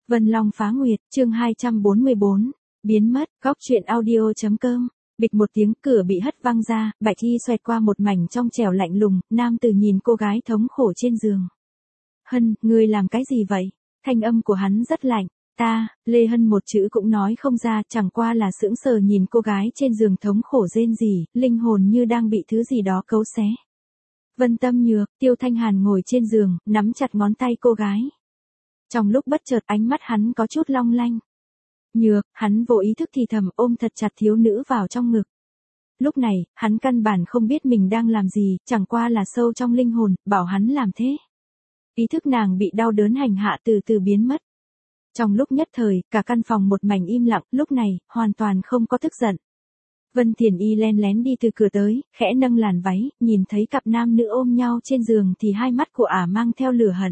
Vân Long Phá Nguyệt, chương 244, biến mất, góc truyện audio.com. Bịch một tiếng, cửa bị hất văng ra, bạch y xoẹt qua một mảnh trong trẻo lạnh lùng, nam tử nhìn cô gái thống khổ trên giường. Hân, ngươi làm cái gì vậy? Thanh âm của hắn rất lạnh. Lê Hân một chữ cũng nói không ra, chẳng qua là sững sờ nhìn cô gái trên giường thống khổ rên rỉ, linh hồn như đang bị thứ gì đó cấu xé. Vân Tâm Nhược, Tiêu Thanh Hàn ngồi trên giường, nắm chặt ngón tay cô gái. Trong lúc bất chợt ánh mắt hắn có chút long lanh. Nhược, hắn vô ý thức thì thầm ôm thật chặt thiếu nữ vào trong ngực. Lúc này, hắn căn bản không biết mình đang làm gì, chẳng qua là sâu trong linh hồn, bảo hắn làm thế. Ý thức nàng bị đau đớn hành hạ từ từ biến mất. Trong lúc nhất thời, cả căn phòng một mảnh im lặng, lúc này, hoàn toàn không có tức giận. Vân Thiền Y len lén đi từ cửa tới, khẽ nâng làn váy, nhìn thấy cặp nam nữ ôm nhau trên giường thì hai mắt của ả mang theo lửa hận.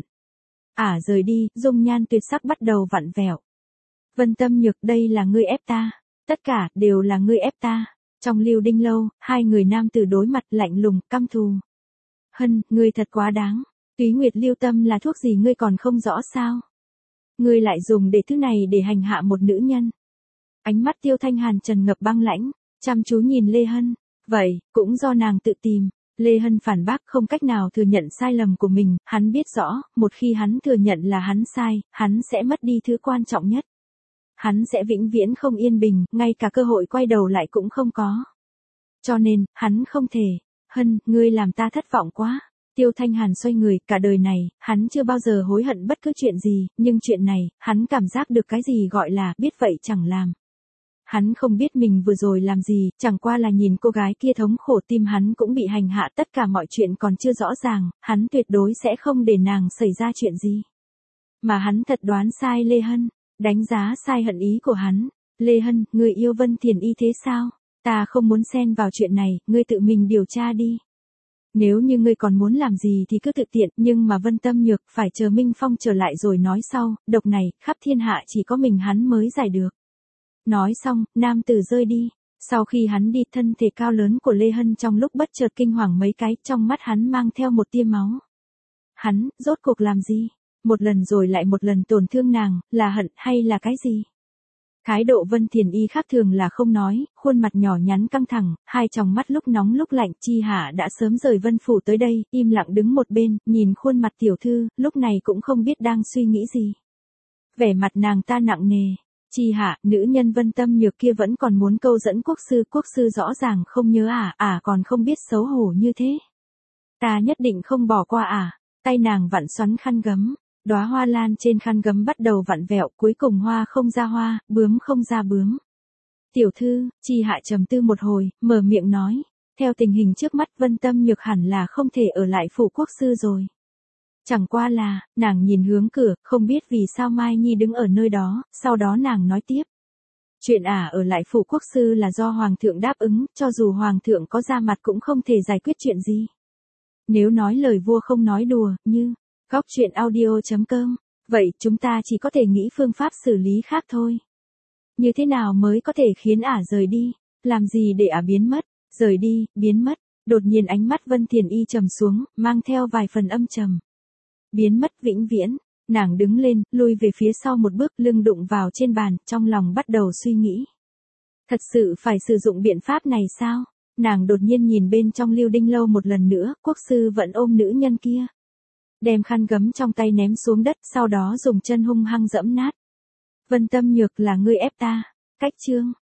Ả rời đi, dung nhan tuyệt sắc bắt đầu vặn vẹo. Vân Tâm Nhược, đây là ngươi ép ta. Tất cả, đều là ngươi ép ta. Trong Lưu Đinh lâu, hai người nam tử đối mặt lạnh lùng, căm thù. Hân, ngươi thật quá đáng. Túy Nguyệt Lưu Tâm là thuốc gì ngươi còn không rõ sao? Ngươi lại dùng để thứ này để hành hạ một nữ nhân. Ánh mắt Tiêu Thanh Hàn trần ngập băng lãnh, chăm chú nhìn Lê Hân. Vậy, cũng do nàng tự tìm. Lê Hân phản bác không cách nào thừa nhận sai lầm của mình, hắn biết rõ, một khi hắn thừa nhận là hắn sai, hắn sẽ mất đi thứ quan trọng nhất. Hắn sẽ vĩnh viễn không yên bình, ngay cả cơ hội quay đầu lại cũng không có. Cho nên, hắn không thể. Hân, ngươi làm ta thất vọng quá. Tiêu Thanh Hàn xoay người, cả đời này, hắn chưa bao giờ hối hận bất cứ chuyện gì, nhưng chuyện này, hắn cảm giác được cái gì gọi là biết vậy chẳng làm. Hắn không biết mình vừa rồi làm gì, chẳng qua là nhìn cô gái kia thống khổ, tim hắn cũng bị hành hạ, tất cả mọi chuyện còn chưa rõ ràng, hắn tuyệt đối sẽ không để nàng xảy ra chuyện gì. Mà hắn thật đoán sai Lê Hân, đánh giá sai hận ý của hắn. Lê Hân, ngươi yêu Vân Thiền Y thế sao? Ta không muốn xen vào chuyện này, ngươi tự mình điều tra đi. Nếu như ngươi còn muốn làm gì thì cứ tự tiện, nhưng mà Vân Tâm Nhược phải chờ Minh Phong trở lại rồi nói sau, độc này, khắp thiên hạ chỉ có mình hắn mới giải được. Nói xong, nam tử rơi đi. Sau khi hắn đi, thân thể cao lớn của Lê Hân trong lúc bất chợt kinh hoàng mấy cái, trong mắt hắn mang theo một tia máu. Hắn, rốt cuộc làm gì? Một lần rồi lại một lần tổn thương nàng, là hận hay là cái gì? Thái độ Vân Thiền Y khác thường là không nói, khuôn mặt nhỏ nhắn căng thẳng, hai tròng mắt lúc nóng lúc lạnh. Chi Hạ đã sớm rời Vân Phủ tới đây, im lặng đứng một bên, nhìn khuôn mặt tiểu thư, lúc này cũng không biết đang suy nghĩ gì. Vẻ mặt nàng ta nặng nề. Chi Hạ, nữ nhân Vân Tâm Nhược kia vẫn còn muốn câu dẫn quốc sư rõ ràng không nhớ còn không biết xấu hổ như thế. Ta nhất định không bỏ qua tay nàng vặn xoắn khăn gấm. Đóa hoa lan trên khăn gấm bắt đầu vặn vẹo, cuối cùng hoa không ra hoa, bướm không ra bướm. Tiểu thư, Chi Hạ trầm tư một hồi, mở miệng nói, theo tình hình trước mắt Vân Tâm Nhược hẳn là không thể ở lại phủ quốc sư rồi. Chẳng qua là, nàng nhìn hướng cửa, không biết vì sao Mai Nhi đứng ở nơi đó, sau đó nàng nói tiếp. Chuyện ở lại phủ quốc sư là do Hoàng thượng đáp ứng, cho dù Hoàng thượng có ra mặt cũng không thể giải quyết chuyện gì. Nếu nói lời vua không nói đùa, như... Góc truyện audio.com. Vậy chúng ta chỉ có thể nghĩ phương pháp xử lý khác thôi. Như thế nào mới có thể khiến rời đi? Làm gì để biến mất? Rời đi, biến mất. Đột nhiên ánh mắt Vân Thiền Y trầm xuống, mang theo vài phần âm trầm. Biến mất vĩnh viễn. Nàng đứng lên, lui về phía sau một bước, lưng đụng vào trên bàn, trong lòng bắt đầu suy nghĩ. Thật sự phải sử dụng biện pháp này sao? Nàng đột nhiên nhìn bên trong Lưu Đinh lâu một lần nữa, quốc sư vẫn ôm nữ nhân kia. Đem khăn gấm trong tay ném xuống đất, sau đó dùng chân hung hăng dẫm nát. Vân Tâm Nhược, là ngươi ép ta. Cách chương.